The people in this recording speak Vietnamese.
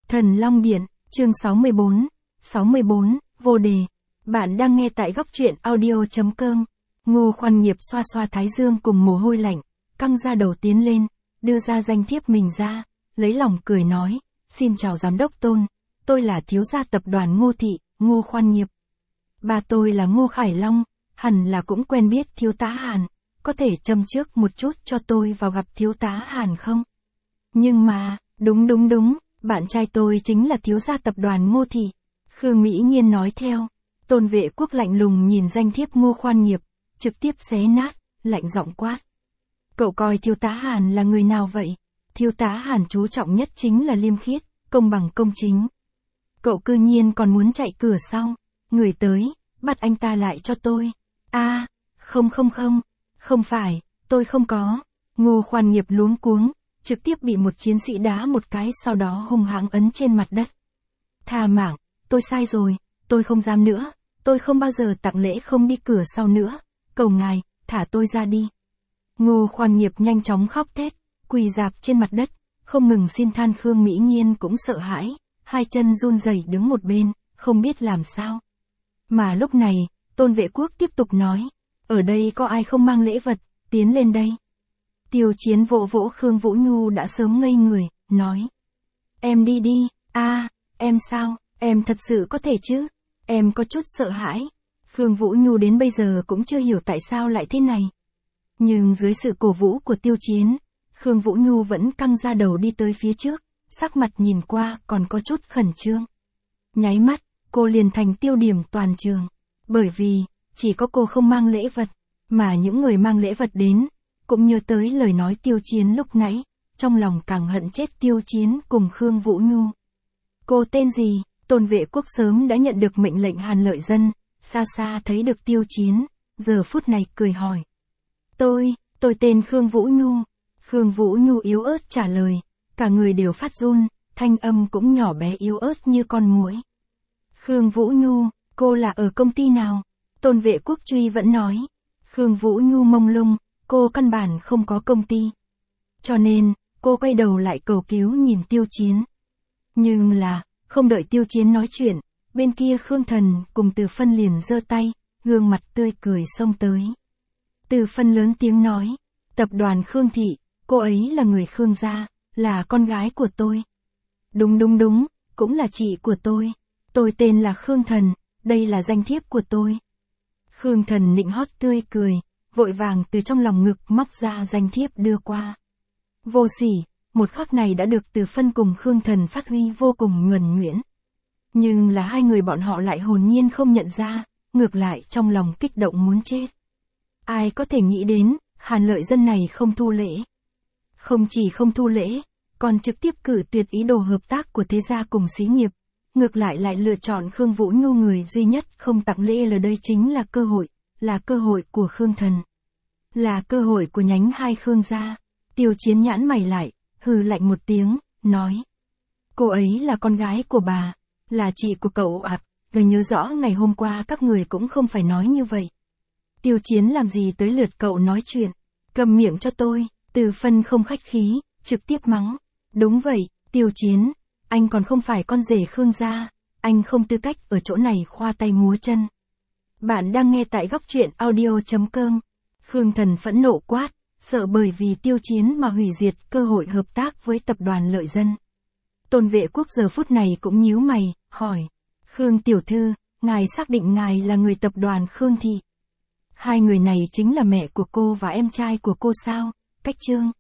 Thần Long Điện, chương 64, vô đề. Bạn đang nghe tại góc truyện audio.com. Ngô Khoan Nghiệp xoa xoa thái dương cùng mồ hôi lạnh, căng ra đầu tiến lên, đưa ra danh thiếp mình ra, lấy lòng cười nói, xin chào giám đốc Tôn, tôi là thiếu gia tập đoàn Ngô Thị, Ngô Khoan Nghiệp. Ba tôi là Ngô Khải Long, hẳn là cũng quen biết thiếu tá Hàn, có thể châm trước một chút cho tôi vào gặp thiếu tá Hàn không? Nhưng mà, đúng, bạn trai tôi chính là thiếu gia tập đoàn Ngô Thị. Khương Mỹ Nhiên nói theo. Tôn Vệ Quốc lạnh lùng nhìn danh thiếp Ngô Khoan Nghiệp, trực tiếp xé nát, lạnh giọng quát. Cậu coi thiếu tá Hàn là người nào vậy? Thiếu tá Hàn chú trọng nhất chính là liêm khiết, công bằng công chính. Cậu cư nhiên còn muốn chạy cửa sau, người tới, bắt anh ta lại cho tôi. Không phải, tôi không có. Ngô Khoan Nghiệp luống cuống, trực tiếp bị một chiến sĩ đá một cái sau đó hung hãng ấn trên mặt đất. Tha mạng, tôi sai rồi, tôi không dám nữa, tôi không bao giờ tặng lễ không đi cửa sau nữa, cầu ngài, thả tôi ra đi. Ngô Khoan Nghiệp nhanh chóng khóc thét, quỳ rạp trên mặt đất, không ngừng xin than. Khương Mỹ Nhiên cũng sợ hãi, hai chân run rẩy đứng một bên, không biết làm sao. Mà lúc này, Tôn Vệ Quốc tiếp tục nói, ở đây có ai không mang lễ vật, tiến lên đây. Tiêu Chiến vỗ vỗ Khương Vũ Nhu đã sớm ngây người, nói. Em đi đi, em sao, em thật sự có thể chứ, em có chút sợ hãi. Khương Vũ Nhu đến bây giờ cũng chưa hiểu tại sao lại thế này. Nhưng dưới sự cổ vũ của Tiêu Chiến, Khương Vũ Nhu vẫn căng ra đầu đi tới phía trước, sắc mặt nhìn qua còn có chút khẩn trương. Nháy mắt, cô liền thành tiêu điểm toàn trường, bởi vì, chỉ có cô không mang lễ vật, mà những người mang lễ vật đến, cũng nhớ tới lời nói Tiêu Chiến lúc nãy, trong lòng càng hận chết Tiêu Chiến cùng Khương Vũ Nhu. Cô tên gì? Tôn Vệ Quốc sớm đã nhận được mệnh lệnh Hàn Lợi Dân, xa xa thấy được Tiêu Chiến, giờ phút này cười hỏi. Tôi tên Khương Vũ Nhu. Khương Vũ Nhu yếu ớt trả lời, cả người đều phát run, thanh âm cũng nhỏ bé yếu ớt như con muỗi. Khương Vũ Nhu, cô là ở công ty nào? Tôn Vệ Quốc truy vẫn nói. Khương Vũ Nhu mông lung, cô căn bản không có công ty. Cho nên, cô quay đầu lại cầu cứu nhìn Tiêu Chiến. Nhưng là, không đợi Tiêu Chiến nói chuyện, bên kia Khương Thần cùng Từ Phân liền giơ tay, gương mặt tươi cười xông tới. Từ Phân lớn tiếng nói, tập đoàn Khương Thị, cô ấy là người Khương gia, là con gái của tôi. Đúng, cũng là chị của tôi. Tôi tên là Khương Thần, đây là danh thiếp của tôi. Khương Thần nịnh hót tươi cười, vội vàng từ trong lòng ngực móc ra danh thiếp đưa qua. Vô sỉ, một khắc này đã được Từ Phân cùng Khương Thần phát huy vô cùng nhuần nhuyễn. Nhưng là hai người bọn họ lại hồn nhiên không nhận ra, ngược lại trong lòng kích động muốn chết. Ai có thể nghĩ đến, Hàn Lợi Dân này không thu lễ. Không chỉ không thu lễ, còn trực tiếp cử tuyệt ý đồ hợp tác của thế gia cùng xí nghiệp. Ngược lại lựa chọn Khương Vũ Nhu người duy nhất không tặng lễ. Là đây chính là cơ hội của Khương Thần. Là cơ hội của nhánh hai Khương gia. Tiêu Chiến nhãn mày lại, hừ lạnh một tiếng, nói. Cô ấy là con gái của bà, là chị của cậu ạ. Tôi nhớ rõ ngày hôm qua các người cũng không phải nói như vậy. Tiêu Chiến làm gì tới lượt cậu nói chuyện, cầm miệng cho tôi. Từ Phân không khách khí, trực tiếp mắng. Đúng vậy, Tiêu Chiến, anh còn không phải con rể Khương gia, anh không tư cách ở chỗ này khoa tay múa chân. Bạn đang nghe tại góc truyện audio.com. Khương Thần phẫn nộ quát, sợ bởi vì Tiêu Chiến mà hủy diệt cơ hội hợp tác với tập đoàn Lợi Dân. Tôn Vệ Quốc giờ phút này cũng nhíu mày, hỏi. Khương tiểu thư, ngài xác định ngài là người tập đoàn Khương Thị. Hai người này chính là mẹ của cô và em trai của cô sao? Cách chương.